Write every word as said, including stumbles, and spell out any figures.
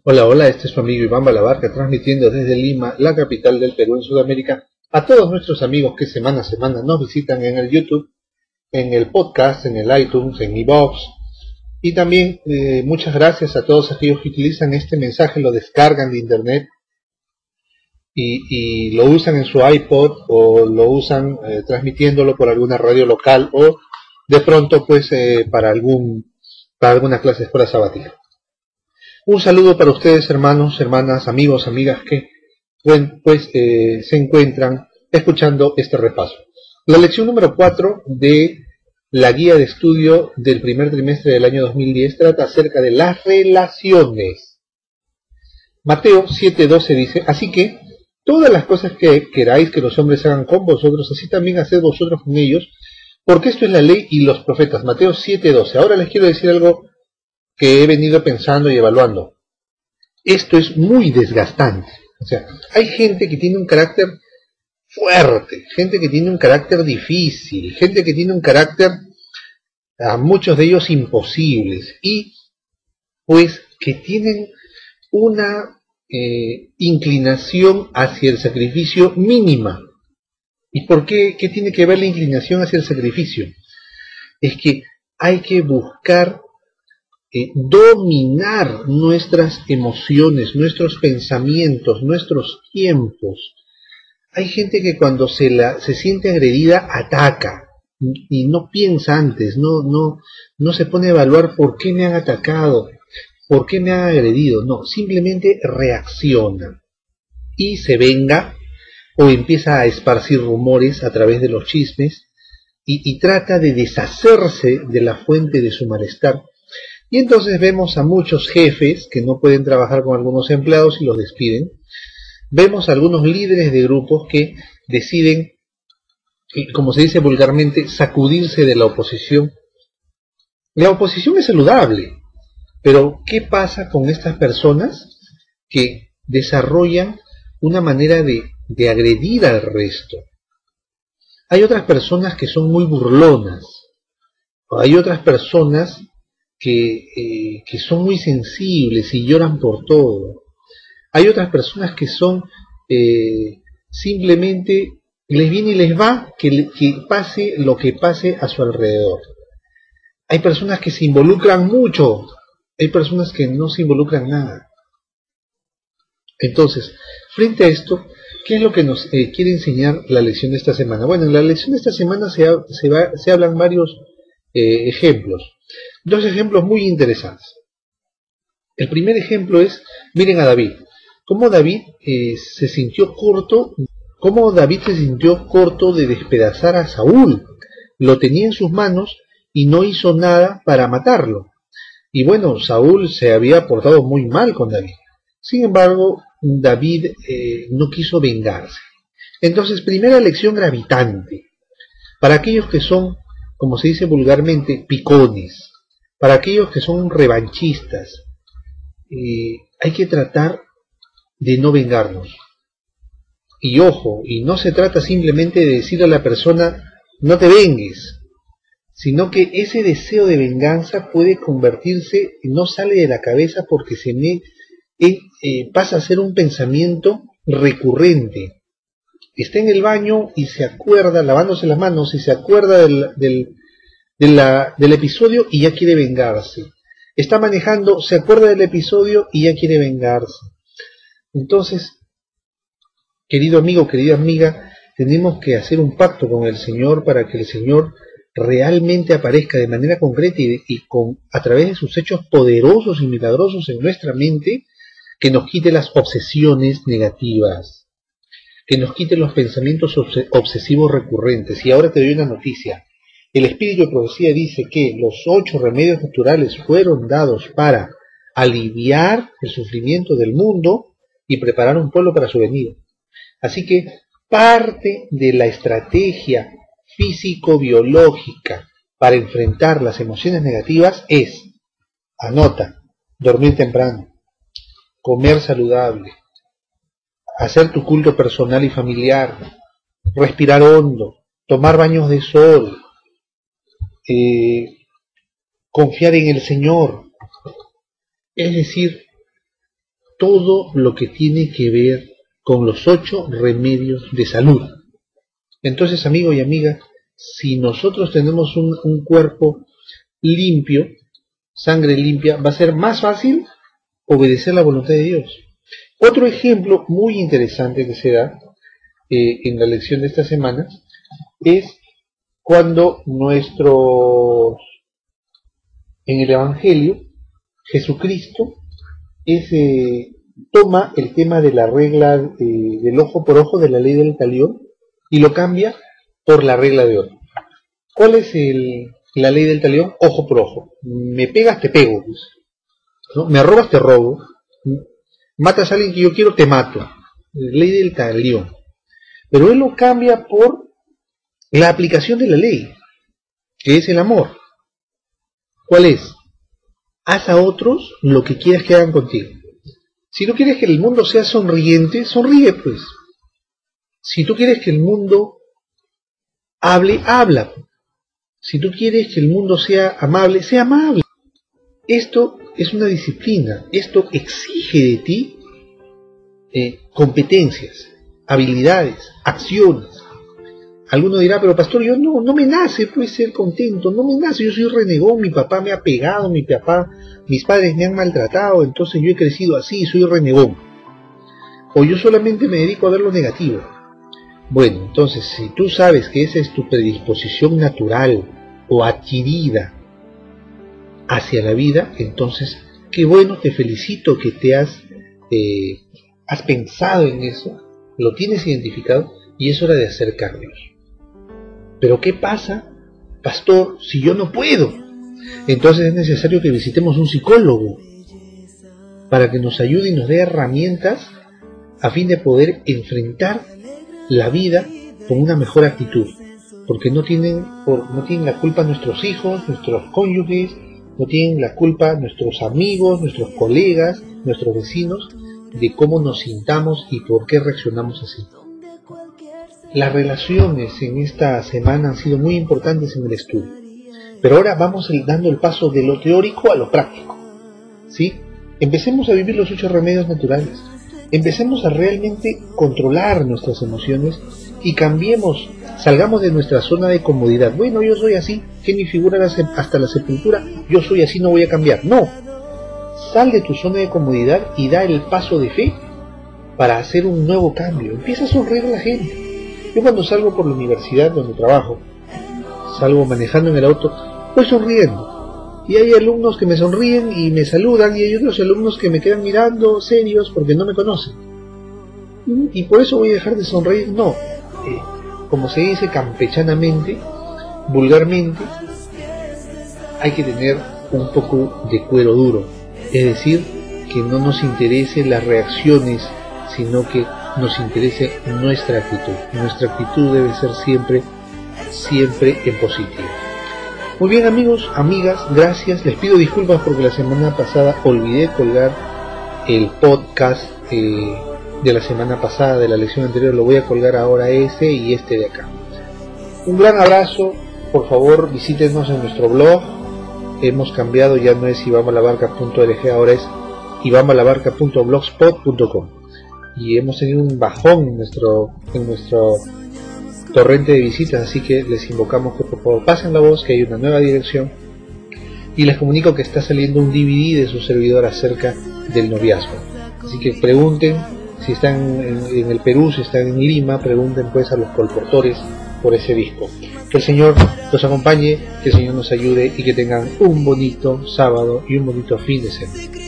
Hola, hola, este es su amigo Iván Balabarca, transmitiendo desde Lima, la capital del Perú en Sudamérica, a todos nuestros amigos que semana a semana nos visitan en el YouTube, en el podcast, en el iTunes, en iVoox, y también eh, muchas gracias a todos aquellos que utilizan este mensaje, lo descargan de internet y, y lo usan en su iPod o lo usan eh, transmitiéndolo por alguna radio local o de pronto pues eh, para algún para alguna clase de escuela sabática. Un saludo para ustedes, hermanos, hermanas, amigos, amigas que pues eh, se encuentran escuchando este repaso. La lección número cuatro de la guía de estudio del primer trimestre del año dos mil diez trata acerca de las relaciones. Mateo siete doce dice: así que todas las cosas que queráis que los hombres hagan con vosotros, así también haced vosotros con ellos, porque esto es la ley y los profetas. Mateo siete doce. Ahora les quiero decir algo que he venido pensando y evaluando. Esto es muy desgastante. O sea, hay gente que tiene un carácter fuerte, gente que tiene un carácter difícil, gente que tiene un carácter, a muchos de ellos imposibles, y pues que tienen una eh, inclinación hacia el sacrificio mínima. ¿Y por qué? ¿Qué tiene que ver la inclinación hacia el sacrificio? Es que hay que buscar Eh, dominar nuestras emociones, nuestros pensamientos, nuestros tiempos. Hay gente que cuando se, la, se siente agredida ataca y no piensa antes, no, no, no se pone a evaluar por qué me han atacado, por qué me han agredido, no, simplemente reacciona y se venga o empieza a esparcir rumores a través de los chismes y, y trata de deshacerse de la fuente de su malestar. Y entonces vemos a muchos jefes que no pueden trabajar con algunos empleados y los despiden. Vemos a algunos líderes de grupos que deciden, como se dice vulgarmente, sacudirse de la oposición. La oposición es saludable, pero ¿qué pasa con estas personas que desarrollan una manera de, de agredir al resto? Hay otras personas que son muy burlonas, hay otras personas Que, eh, que son muy sensibles y lloran por todo. Hay otras personas que son eh, simplemente les viene y les va que, que pase lo que pase a su alrededor. Hay personas que se involucran mucho, hay personas que no se involucran nada. Entonces, frente a esto, ¿qué es lo que nos eh, quiere enseñar la lección de esta semana? Bueno, en la lección de esta semana se, ha, se, va, se hablan varios eh, ejemplos. Dos ejemplos muy interesantes. El primer ejemplo es, miren a David, cómo David eh, se sintió corto, cómo David se sintió corto de despedazar a Saúl. Lo tenía en sus manos y no hizo nada para matarlo. Y bueno, Saúl se había portado muy mal con David. Sin embargo, David eh, no quiso vengarse. Entonces, primera lección gravitante. Para aquellos que son, como se dice vulgarmente, picones, para aquellos que son revanchistas, eh, hay que tratar de no vengarnos. Y ojo, y no se trata simplemente de decirle a la persona, no te vengues, sino que ese deseo de venganza puede convertirse, no sale de la cabeza porque se me eh, eh, pasa a ser un pensamiento recurrente. Está en el baño y se acuerda, lavándose las manos, y se acuerda del, del De la, del episodio y ya quiere vengarse. Está manejando, se acuerda del episodio y ya quiere vengarse. Entonces, querido amigo, querida amiga, tenemos que hacer un pacto con el Señor para que el Señor realmente aparezca de manera concreta y, y con, a través de sus hechos poderosos y milagrosos en nuestra mente, que nos quite las obsesiones negativas, que nos quite los pensamientos obs- obsesivos recurrentes. Y ahora te doy una noticia. El Espíritu de Profecía dice que los ocho remedios naturales fueron dados para aliviar el sufrimiento del mundo y preparar un pueblo para su venida. Así que parte de la estrategia físico-biológica para enfrentar las emociones negativas es, anota, dormir temprano, comer saludable, hacer tu culto personal y familiar, respirar hondo, tomar baños de sol, Eh, confiar en el Señor. Es decir, todo lo que tiene que ver con los ocho remedios de salud. Entonces, amigo y amiga, si nosotros tenemos un, un cuerpo limpio, sangre limpia, va a ser más fácil obedecer la voluntad de Dios. Otro ejemplo muy interesante que se da eh, en la lección de esta semana es cuando nuestros, en el Evangelio, Jesucristo es, eh, toma el tema de la regla eh, del ojo por ojo, de la ley del talión, y lo cambia por la regla de oro. ¿Cuál es el, la ley del talión? Ojo por ojo. Me pegas, te pego, ¿no? Me robas, te robo. Matas a alguien que yo quiero, te mato. Ley del talión. Pero él lo cambia por la aplicación de la ley, que es el amor. ¿Cuál es? Haz a otros lo que quieras que hagan contigo. Si tú quieres que el mundo sea sonriente, sonríe pues. Si tú quieres que el mundo hable, habla. Si tú quieres que el mundo sea amable, sea amable. Esto es una disciplina. Esto exige de ti eh, competencias, habilidades, acciones. Alguno dirá, pero pastor, yo no, no me nace pues ser contento, no me nace, yo soy renegón, mi papá me ha pegado, mi papá, mis padres me han maltratado, entonces yo he crecido así, soy renegón. O yo solamente me dedico a ver lo negativo. Bueno, entonces, si tú sabes que esa es tu predisposición natural o adquirida hacia la vida, entonces, qué bueno, te felicito que te has, eh, has pensado en eso, lo tienes identificado y es hora de hacer cambios. Pero ¿qué pasa, pastor, si yo no puedo? Entonces es necesario que visitemos un psicólogo para que nos ayude y nos dé herramientas a fin de poder enfrentar la vida con una mejor actitud. Porque no tienen, por, no tienen la culpa nuestros hijos, nuestros cónyuges, no tienen la culpa nuestros amigos, nuestros colegas, nuestros vecinos, de cómo nos sintamos y por qué reaccionamos así. Las relaciones en esta semana han sido muy importantes en el estudio, pero ahora vamos dando el paso de lo teórico a lo práctico, ¿sí? Empecemos a vivir los ocho remedios naturales, empecemos a realmente controlar nuestras emociones y cambiemos, salgamos de nuestra zona de comodidad. Bueno, yo soy así, que mi figura hasta la sepultura, yo soy así, no voy a cambiar. No, sal de tu zona de comodidad y da el paso de fe para hacer un nuevo cambio. Empieza a sonreír a la gente. Yo cuando salgo por la universidad donde trabajo, salgo manejando en el auto, voy sonriendo. Y hay alumnos que me sonríen y me saludan, y hay otros alumnos que me quedan mirando serios porque no me conocen. Y por eso voy a dejar de sonreír. No, eh, como se dice campechanamente, vulgarmente, hay que tener un poco de cuero duro. Es decir, que no nos interesen las reacciones, sino que nos interese nuestra actitud. Nuestra actitud debe ser siempre, siempre en positivo. Muy bien, amigos, amigas, gracias. Les pido disculpas porque la semana pasada olvidé colgar el podcast eh, de la semana pasada, de la lección anterior. Lo voy a colgar ahora ese y este de acá. Un gran abrazo. Por favor, visítenos en nuestro blog. Hemos cambiado, ya no es ivamalabarca punto org, ahora es ivamalabarca punto blogspot punto com. Y hemos tenido un bajón en nuestro, en nuestro torrente de visitas, así que les invocamos que por favor pasen la voz, que hay una nueva dirección, y les comunico que está saliendo un D V D de su servidor acerca del noviazgo. Así que pregunten, si están en, en el Perú, si están en Lima, pregunten pues a los colportores por ese disco. Que el Señor los acompañe, que el Señor nos ayude y que tengan un bonito sábado y un bonito fin de semana.